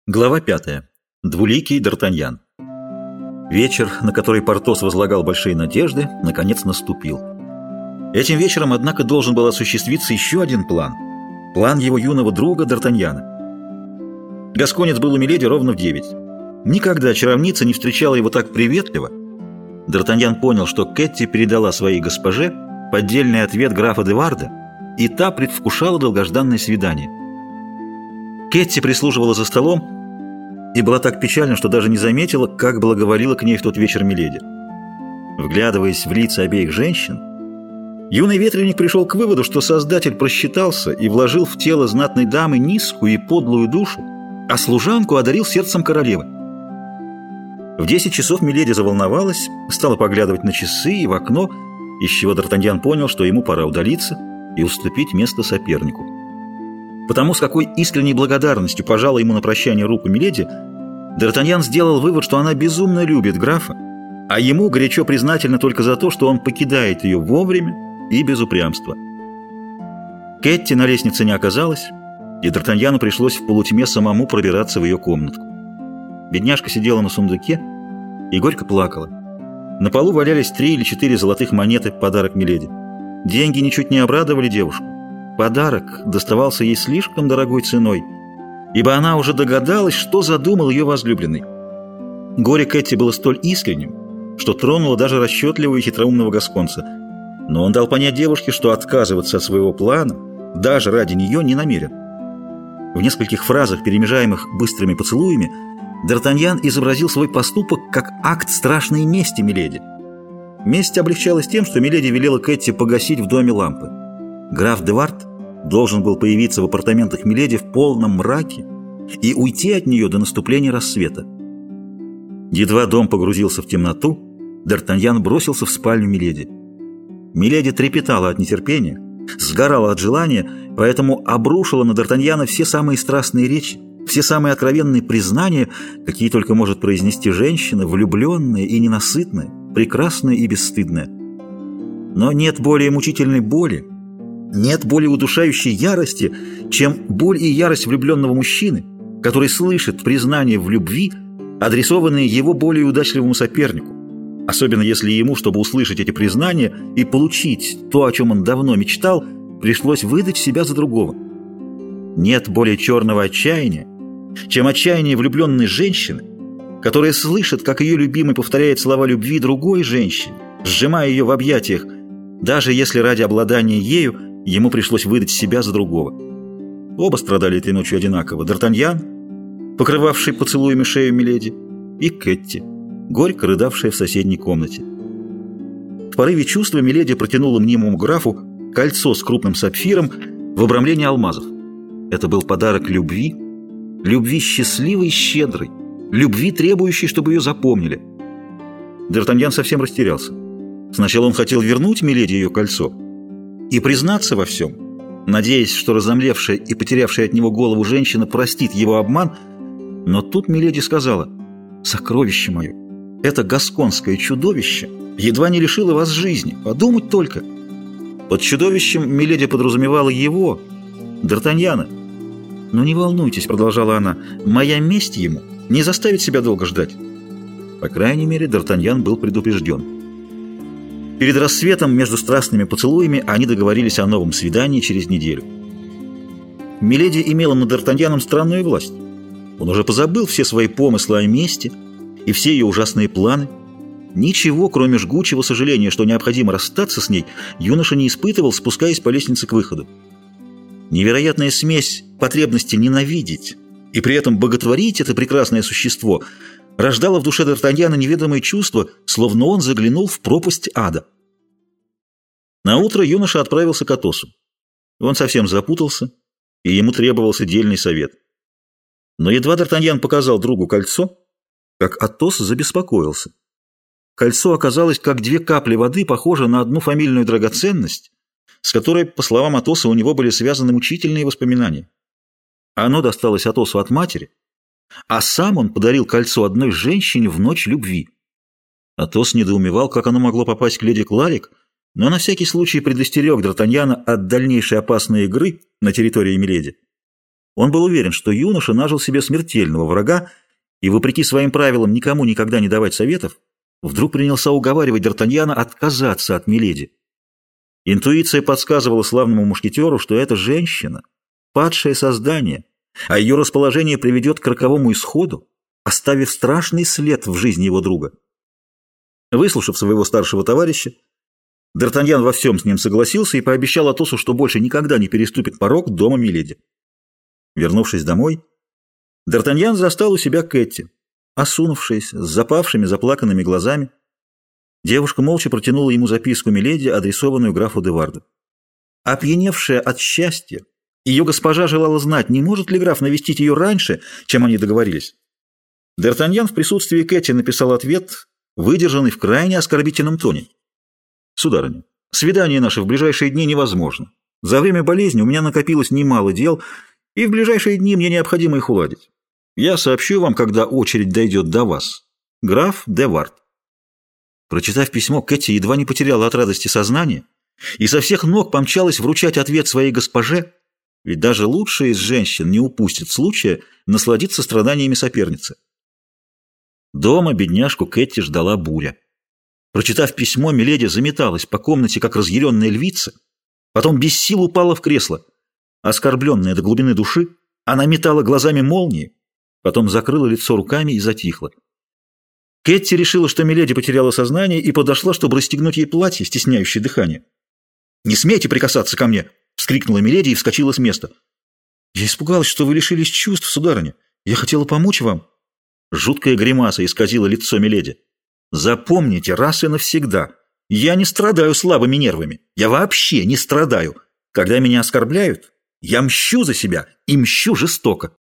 Глава 5. Двуликий Д'Артаньян. Вечер, на который Портос возлагал большие надежды, наконец наступил. Этим вечером, однако, должен был осуществиться еще один план. План его юного друга Д'Артаньяна. Гасконец был у миледи ровно в 9. Никогда чаровница не встречала его так приветливо. Д'Артаньян понял, что Кэтти передала своей госпоже поддельный ответ графа де Варда, и та предвкушала долгожданное свидание. Кэтти прислуживала за столом и была так печальна, что даже не заметила, как благоволила к ней в тот вечер миледи. Вглядываясь в лица обеих женщин, юный ветреник пришел к выводу, что Создатель просчитался и вложил в тело знатной дамы низкую и подлую душу, а служанку одарил сердцем королевы. В 10 часов миледи заволновалась, стала поглядывать на часы и в окно, из чего Д'Артаньян понял, что ему пора удалиться и уступить место сопернику. Потому, с какой искренней благодарностью пожала ему на прощание руку миледи, Д'Артаньян сделал вывод, что она безумно любит графа, а ему горячо признательна только за то, что он покидает ее вовремя и без упрямства. Кэтти на лестнице не оказалось, и Д'Артаньяну пришлось в полутьме самому пробираться в ее комнатку. Бедняжка сидела на сундуке и горько плакала. На полу валялись 3 или 4 золотых монеты, подарок миледи. Деньги ничуть не обрадовали девушку. Подарок доставался ей слишком дорогой ценой, ибо она уже догадалась, что задумал ее возлюбленный. Горе Кэтти было столь искренним, что тронуло даже расчетливого и хитроумного гасконца, но он дал понять девушке, что отказываться от своего плана даже ради нее не намерен. В нескольких фразах, перемежаемых быстрыми поцелуями, Д'Артаньян изобразил свой поступок как акт страшной мести миледи. Месть облегчалась тем, что миледи велела Кэтти погасить в доме лампы. Граф де Вард должен был появиться в апартаментах миледи в полном мраке и уйти от нее до наступления рассвета. Едва дом погрузился в темноту, Д'Артаньян бросился в спальню миледи. Миледи трепетала от нетерпения, сгорала от желания, поэтому обрушила на Д'Артаньяна все самые страстные речи, все самые откровенные признания, какие только может произнести женщина, влюбленная и ненасытная, прекрасная и бесстыдная. Но нет более мучительной боли, нет более удушающей ярости, чем боль и ярость влюбленного мужчины, который слышит признания в любви, адресованные его более удачливому сопернику, особенно если ему, чтобы услышать эти признания и получить то, о чем он давно мечтал, пришлось выдать себя за другого. Нет более черного отчаяния, чем отчаяние влюбленной женщины, которая слышит, как ее любимый повторяет слова любви другой женщине, сжимая ее в объятиях, даже если ради обладания ею ему пришлось выдать себя за другого. Оба страдали этой ночью одинаково. Д'Артаньян, покрывавший поцелуями шею миледи, и Кэтти, горько рыдавшая в соседней комнате. В порыве чувства миледи протянула мнимому графу кольцо с крупным сапфиром в обрамлении алмазов. Это был подарок любви, любви счастливой и щедрой, любви, требующей, чтобы ее запомнили. Д'Артаньян совсем растерялся. Сначала он хотел вернуть миледи ее кольцо и признаться во всем, надеясь, что разомлевшая и потерявшая от него голову женщина простит его обман, но тут миледи сказала: «Сокровище мое, это гасконское чудовище едва не лишило вас жизни, подумать только». Под чудовищем миледи подразумевала его, Д'Артаньяна. «Но не волнуйтесь», — продолжала она, — «моя месть ему не заставит себя долго ждать». По крайней мере, Д'Артаньян был предупрежден. Перед рассветом между страстными поцелуями они договорились о новом свидании через неделю. Миледи имела над Д'Артаньяном странную власть. Он уже позабыл все свои помыслы о мести и все ее ужасные планы. Ничего, кроме жгучего сожаления, что необходимо расстаться с ней, юноша не испытывал, спускаясь по лестнице к выходу. Невероятная смесь потребности ненавидеть и при этом боготворить это прекрасное существо рождала в душе Д'Артаньяна неведомое чувство, словно он заглянул в пропасть ада. Наутро юноша отправился к Атосу. Он совсем запутался, и ему требовался дельный совет. Но едва Д'Артаньян показал другу кольцо, как Атос забеспокоился. Кольцо оказалось, как 2 капли воды, похоже на одну фамильную драгоценность, с которой, по словам Атоса, у него были связаны мучительные воспоминания. Оно досталось Атосу от матери, а сам он подарил кольцо одной женщине в ночь любви. Атос недоумевал, как оно могло попасть к леди Кларик, но на всякий случай предостерег Д'Артаньяна от дальнейшей опасной игры на территории миледи. Он был уверен, что юноша нажил себе смертельного врага и, вопреки своим правилам никому никогда не давать советов, вдруг принялся уговаривать Д'Артаньяна отказаться от миледи. Интуиция подсказывала славному мушкетеру, что эта женщина — падшее создание, а ее расположение приведет к роковому исходу, оставив страшный след в жизни его друга. Выслушав своего старшего товарища, Д'Артаньян во всем с ним согласился и пообещал Атосу, что больше никогда не переступит порог дома миледи. Вернувшись домой, Д'Артаньян застал у себя Кэти, осунувшаяся, с запавшими, заплаканными глазами. Девушка молча протянула ему записку миледи, адресованную графу де Варду. Опьяневшая от счастья, ее госпожа желала знать, не может ли граф навестить ее раньше, чем они договорились. Д'Артаньян в присутствии Кэти написал ответ, выдержанный в крайне оскорбительном тоне. «Сударыня, свидание наше в ближайшие дни невозможно. За время болезни у меня накопилось немало дел, и в ближайшие дни мне необходимо их уладить. Я сообщу вам, когда очередь дойдет до вас. Граф де Вард». Прочитав письмо, Кэти едва не потеряла от радости сознание и со всех ног помчалась вручать ответ своей госпоже, ведь даже лучшая из женщин не упустит случая насладиться страданиями соперницы. Дома бедняжку Кэти ждала буря. Прочитав письмо, миледи заметалась по комнате, как разъяренная львица, потом без сил упала в кресло. Оскорбленная до глубины души, она метала глазами молнии, потом закрыла лицо руками и затихла. Кэти решила, что миледи потеряла сознание, и подошла, чтобы расстегнуть ей платье, стесняющее дыхание. «Не смейте прикасаться ко мне!» — вскрикнула миледи и вскочила с места. «Я испугалась, что вы лишились чувств, сударыня. Я хотела помочь вам». Жуткая гримаса исказила лицо миледи. «Запомните раз и навсегда, я не страдаю слабыми нервами. Я вообще не страдаю. Когда меня оскорбляют, я мщу за себя и мщу жестоко».